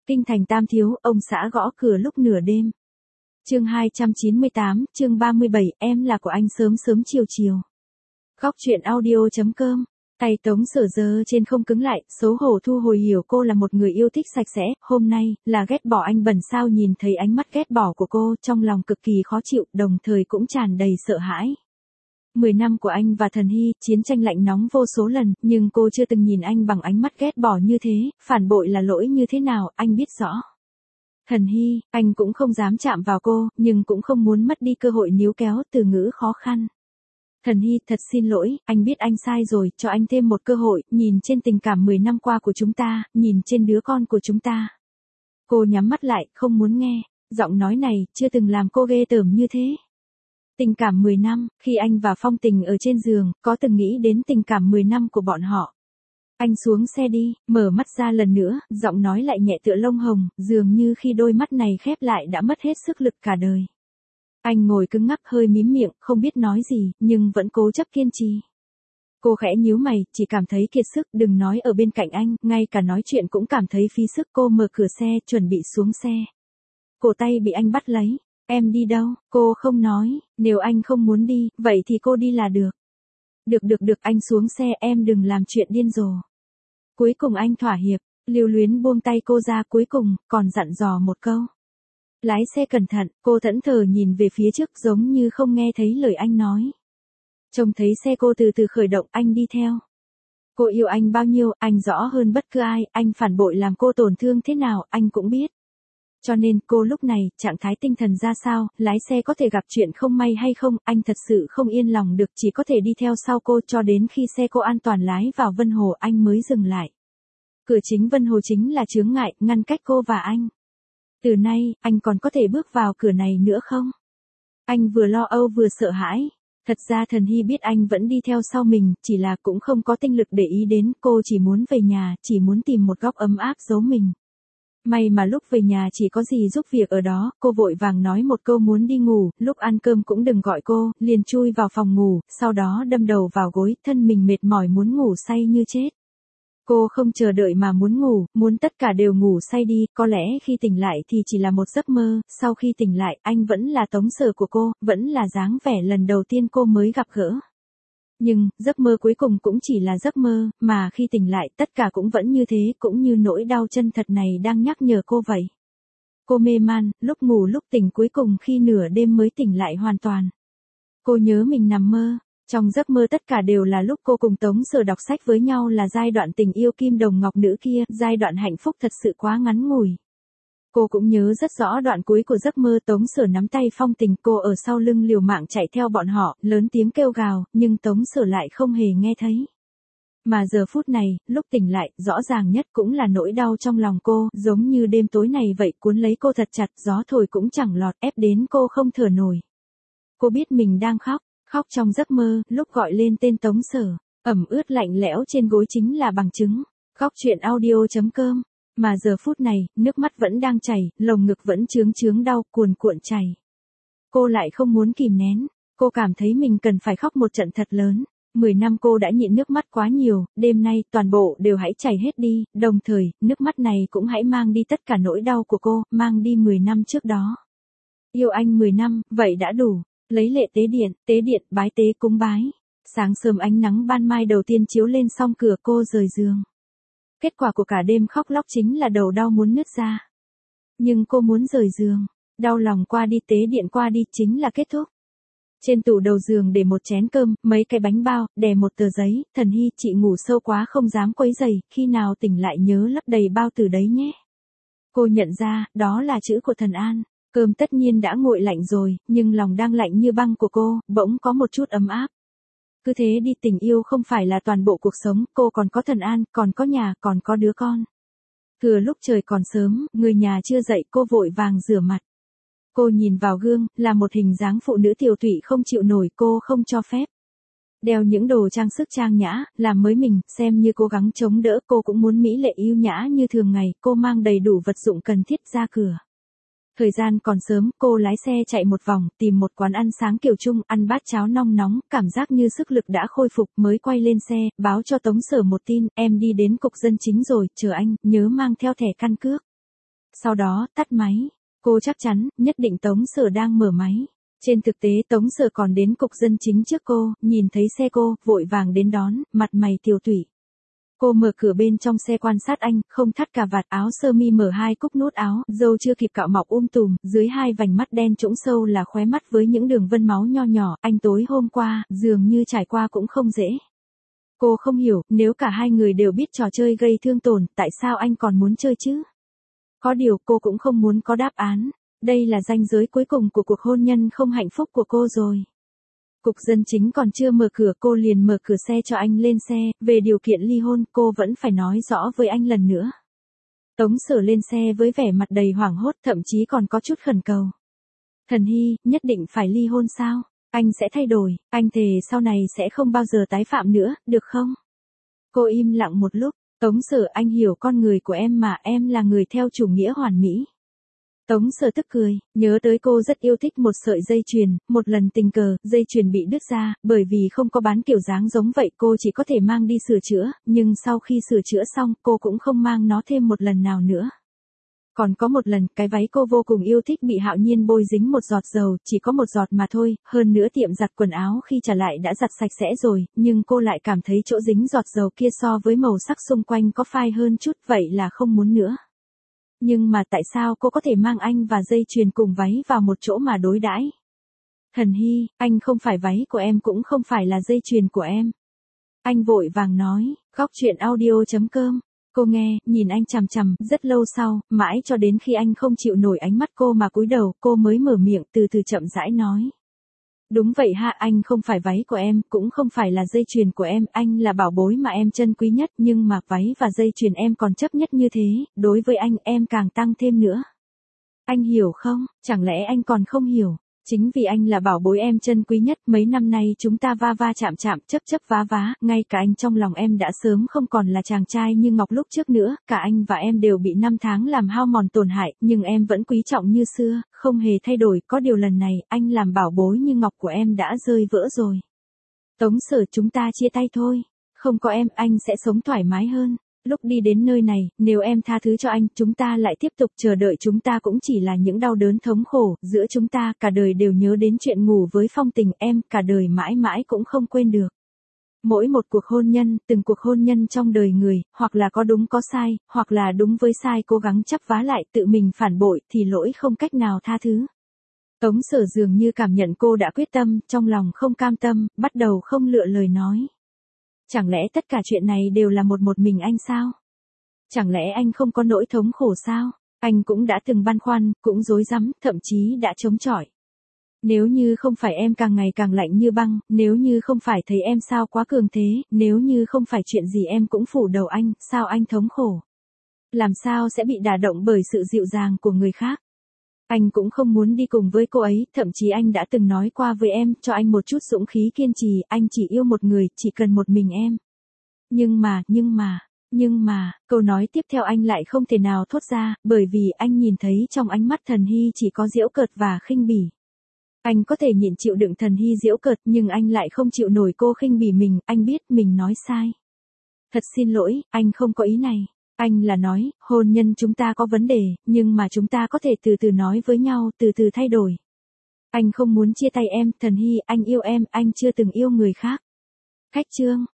Kinh thành Tam Thiếu, ông xã gõ cửa lúc nửa đêm. Chương 298, chương 37, em là của anh sớm sớm chiều chiều. Góc truyện audio.com. Tay Tống Sở giơ trên không cứng lại, xấu hổ thu hồi hiểu cô là một người yêu thích sạch sẽ, hôm nay, là ghét bỏ anh bẩn sao. Nhìn thấy ánh mắt ghét bỏ của cô, trong lòng cực kỳ khó chịu, đồng thời cũng tràn đầy sợ hãi. 10 năm của anh và Thần Hy, chiến tranh lạnh nóng vô số lần, nhưng cô chưa từng nhìn anh bằng ánh mắt ghét bỏ như thế, phản bội là lỗi như thế nào, anh biết rõ. Thần Hy, anh cũng không dám chạm vào cô, nhưng cũng không muốn mất đi cơ hội níu kéo, từ ngữ khó khăn. Thần Hy, thật xin lỗi, anh biết anh sai rồi, cho anh thêm một cơ hội, nhìn trên tình cảm 10 năm qua của chúng ta, nhìn trên đứa con của chúng ta. Cô nhắm mắt lại, không muốn nghe, giọng nói này, chưa từng làm cô ghê tởm như thế. Tình cảm 10 năm, khi anh và Phong Tình ở trên giường, có từng nghĩ đến tình cảm 10 năm của bọn họ. Anh xuống xe đi, mở mắt ra lần nữa, giọng nói lại nhẹ tựa lông hồng, dường như khi đôi mắt này khép lại đã mất hết sức lực cả đời. Anh ngồi cứng ngắc hơi mím miệng, không biết nói gì, nhưng vẫn cố chấp kiên trì. Cô khẽ nhíu mày, chỉ cảm thấy kiệt sức, đừng nói ở bên cạnh anh, ngay cả nói chuyện cũng cảm thấy phí sức. Cô mở cửa xe, chuẩn bị xuống xe. Cổ tay bị anh bắt lấy. Em đi đâu? Cô không nói, nếu anh không muốn đi, vậy thì cô đi là được. Được, anh xuống xe, em đừng làm chuyện điên rồ. Cuối cùng anh thỏa hiệp, Lưu Luyến buông tay cô ra, cuối cùng, còn dặn dò một câu. Lái xe cẩn thận, cô thẫn thờ nhìn về phía trước giống như không nghe thấy lời anh nói. Trông thấy xe cô từ từ khởi động, anh đi theo. Cô yêu anh bao nhiêu, anh rõ hơn bất cứ ai, anh phản bội làm cô tổn thương thế nào, anh cũng biết. Cho nên, cô lúc này, trạng thái tinh thần ra sao, lái xe có thể gặp chuyện không may hay không, anh thật sự không yên lòng được, chỉ có thể đi theo sau cô cho đến khi xe cô an toàn lái vào Vân Hồ anh mới dừng lại. Cửa chính Vân Hồ chính là chướng ngại, ngăn cách cô và anh. Từ nay, anh còn có thể bước vào cửa này nữa không? Anh vừa lo âu vừa sợ hãi. Thật ra Thần Hy biết anh vẫn đi theo sau mình, chỉ là cũng không có tinh lực để ý đến, cô chỉ muốn về nhà, chỉ muốn tìm một góc ấm áp giấu mình. May mà lúc về nhà chỉ có dì giúp việc ở đó, cô vội vàng nói một câu muốn đi ngủ, lúc ăn cơm cũng đừng gọi cô, liền chui vào phòng ngủ, sau đó đâm đầu vào gối, thân mình mệt mỏi muốn ngủ say như chết. Cô không chờ đợi mà muốn ngủ, muốn tất cả đều ngủ say đi, có lẽ khi tỉnh lại thì chỉ là một giấc mơ, sau khi tỉnh lại, anh vẫn là Tống Sở của cô, vẫn là dáng vẻ lần đầu tiên cô mới gặp gỡ. Nhưng, giấc mơ cuối cùng cũng chỉ là giấc mơ, mà khi tỉnh lại tất cả cũng vẫn như thế, cũng như nỗi đau chân thật này đang nhắc nhở cô vậy. Cô mê man, lúc ngủ lúc tỉnh, cuối cùng khi nửa đêm mới tỉnh lại hoàn toàn. Cô nhớ mình nằm mơ, trong giấc mơ tất cả đều là lúc cô cùng Tống Sở đọc sách với nhau, là giai đoạn tình yêu kim đồng ngọc nữ kia, giai đoạn hạnh phúc thật sự quá ngắn ngủi. Cô cũng nhớ rất rõ đoạn cuối của giấc mơ, Tống Sở nắm tay Phong Tình, cô ở sau lưng liều mạng chạy theo bọn họ, lớn tiếng kêu gào, nhưng Tống Sở lại không hề nghe thấy. Mà giờ phút này, lúc tỉnh lại, rõ ràng nhất cũng là nỗi đau trong lòng cô, giống như đêm tối này vậy, cuốn lấy cô thật chặt, gió thổi cũng chẳng lọt, ép đến cô không thở nổi. Cô biết mình đang khóc trong giấc mơ, lúc gọi lên tên Tống Sở, ẩm ướt lạnh lẽo trên gối chính là bằng chứng. Góc truyện audio.com. Mà giờ phút này, nước mắt vẫn đang chảy, lồng ngực vẫn chướng đau, cuồn cuộn chảy. Cô lại không muốn kìm nén, cô cảm thấy mình cần phải khóc một trận thật lớn. 10 năm cô đã nhịn nước mắt quá nhiều, đêm nay, toàn bộ đều hãy chảy hết đi, đồng thời, nước mắt này cũng hãy mang đi tất cả nỗi đau của cô, mang đi 10 năm trước đó. Yêu anh 10 năm, vậy đã đủ. Lấy lệ tế điện, bái tế cúng bái. Sáng sớm ánh nắng ban mai đầu tiên chiếu lên song cửa, cô rời giường. Kết quả của cả đêm khóc lóc chính là đầu đau muốn nứt ra. Nhưng cô muốn rời giường, đau lòng qua đi, tế điện qua đi, chính là kết thúc. Trên tủ đầu giường để một chén cơm, mấy cái bánh bao, đè một tờ giấy, Thần Hy, chị ngủ sâu quá không dám quấy rầy, khi nào tỉnh lại nhớ lấp đầy bao tử đấy nhé. Cô nhận ra, đó là chữ của Thần An. Cơm tất nhiên đã nguội lạnh rồi, nhưng lòng đang lạnh như băng của cô, bỗng có một chút ấm áp. Cứ thế đi, tình yêu không phải là toàn bộ cuộc sống, cô còn có Thần An, còn có nhà, còn có đứa con. Thừa lúc trời còn sớm, người nhà chưa dậy, cô vội vàng rửa mặt. Cô nhìn vào gương, là một hình dáng phụ nữ tiều tụy không chịu nổi, cô không cho phép đeo những đồ trang sức trang nhã, làm mới mình, xem như cố gắng chống đỡ, cô cũng muốn mỹ lệ yêu nhã như thường ngày, cô mang đầy đủ vật dụng cần thiết ra cửa. Thời gian còn sớm, cô lái xe chạy một vòng, tìm một quán ăn sáng kiểu Trung, ăn bát cháo nong nóng, cảm giác như sức lực đã khôi phục, mới quay lên xe, báo cho Tống Sở một tin, em đi đến cục dân chính rồi, chờ anh, nhớ mang theo thẻ căn cước. Sau đó, tắt máy. Cô chắc chắn, nhất định Tống Sở đang mở máy. Trên thực tế Tống Sở còn đến cục dân chính trước cô, nhìn thấy xe cô, vội vàng đến đón, mặt mày tiều tụy. Cô mở cửa bên trong xe quan sát anh, không thắt cà vạt, áo sơ mi mở hai cúc nút áo, râu chưa kịp cạo mọc tùm, dưới hai vành mắt đen trũng sâu là khóe mắt với những đường vân máu nho nhỏ, anh tối hôm qua, dường như trải qua cũng không dễ. Cô không hiểu, nếu cả hai người đều biết trò chơi gây thương tổn, tại sao anh còn muốn chơi chứ? Có điều cô cũng không muốn có đáp án. Đây là ranh giới cuối cùng của cuộc hôn nhân không hạnh phúc của cô rồi. Cục dân chính còn chưa mở cửa cô liền mở cửa xe cho anh lên xe, về điều kiện ly hôn cô vẫn phải nói rõ với anh lần nữa. Tống Sở lên xe với vẻ mặt đầy hoảng hốt thậm chí còn có chút khẩn cầu. Thần Hy, nhất định phải ly hôn sao? Anh sẽ thay đổi, anh thề sau này sẽ không bao giờ tái phạm nữa, được không? Cô im lặng một lúc, Tống Sở anh hiểu con người của em mà em là người theo chủ nghĩa hoàn mỹ. Tống Sở tức cười, nhớ tới cô rất yêu thích một sợi dây chuyền, một lần tình cờ, dây chuyền bị đứt ra, bởi vì không có bán kiểu dáng giống vậy cô chỉ có thể mang đi sửa chữa, nhưng sau khi sửa chữa xong cô cũng không mang nó thêm một lần nào nữa. Còn có một lần, cái váy cô vô cùng yêu thích bị Hạo Nhiên bôi dính một giọt dầu, chỉ có một giọt mà thôi, hơn nữa tiệm giặt quần áo khi trả lại đã giặt sạch sẽ rồi, nhưng cô lại cảm thấy chỗ dính giọt dầu kia so với màu sắc xung quanh có phai hơn chút, vậy là không muốn nữa. Nhưng mà tại sao cô có thể mang anh và dây chuyền cùng váy vào một chỗ mà đối đãi? Thần Hy, anh không phải váy của em cũng không phải là dây chuyền của em. Anh vội vàng nói, góc chuyện audio.com. Cô nghe, nhìn anh chằm chằm, rất lâu sau, mãi cho đến khi anh không chịu nổi ánh mắt cô mà cúi đầu, cô mới mở miệng từ từ chậm rãi nói. Đúng vậy ha, anh không phải váy của em, cũng không phải là dây chuyền của em, anh là bảo bối mà em trân quý nhất, nhưng mà váy và dây chuyền em còn chấp nhất như thế, đối với anh em càng tăng thêm nữa. Anh hiểu không, chẳng lẽ anh còn không hiểu? Chính vì anh là bảo bối em trân quý nhất, mấy năm nay chúng ta va va chạm chạm, chấp chấp vá vá, ngay cả anh trong lòng em đã sớm không còn là chàng trai như ngọc lúc trước nữa, cả anh và em đều bị năm tháng làm hao mòn tổn hại, nhưng em vẫn quý trọng như xưa, không hề thay đổi, có điều lần này, anh làm bảo bối như ngọc của em đã rơi vỡ rồi. Tống Sở, chúng ta chia tay thôi, không có em, anh sẽ sống thoải mái hơn. Lúc đi đến nơi này, nếu em tha thứ cho anh, chúng ta lại tiếp tục chờ đợi, chúng ta cũng chỉ là những đau đớn thống khổ, giữa chúng ta cả đời đều nhớ đến chuyện ngủ với Phong Tình, em cả đời mãi mãi cũng không quên được. Mỗi một cuộc hôn nhân, từng cuộc hôn nhân trong đời người, hoặc là có đúng có sai, hoặc là đúng với sai cố gắng chắp vá lại tự mình phản bội thì lỗi không cách nào tha thứ. Tống Sở dường như cảm nhận cô đã quyết tâm, trong lòng không cam tâm, bắt đầu không lựa lời nói. Chẳng lẽ tất cả chuyện này đều là một mình anh sao? Chẳng lẽ anh không có nỗi thống khổ sao? Anh cũng đã từng băn khoăn, cũng rối rắm, thậm chí đã chống chọi. Nếu như không phải em càng ngày càng lạnh như băng, nếu như không phải thấy em sao quá cường thế, nếu như không phải chuyện gì em cũng phủ đầu anh, sao anh thống khổ? Làm sao sẽ bị đả động bởi sự dịu dàng của người khác? Anh cũng không muốn đi cùng với cô ấy, thậm chí anh đã từng nói qua với em, cho anh một chút dũng khí kiên trì, anh chỉ yêu một người, chỉ cần một mình em. Nhưng mà, câu nói tiếp theo anh lại không thể nào thốt ra, bởi vì anh nhìn thấy trong ánh mắt Thần Hy chỉ có giễu cợt và khinh bỉ. Anh có thể nhịn chịu đựng Thần Hy giễu cợt, nhưng anh lại không chịu nổi cô khinh bỉ mình, anh biết mình nói sai. Thật xin lỗi, anh không có ý này. Anh là nói, hôn nhân chúng ta có vấn đề, nhưng mà chúng ta có thể từ từ nói với nhau, từ từ thay đổi. Anh không muốn chia tay em, Thần Hy, anh yêu em, anh chưa từng yêu người khác. Khách chương.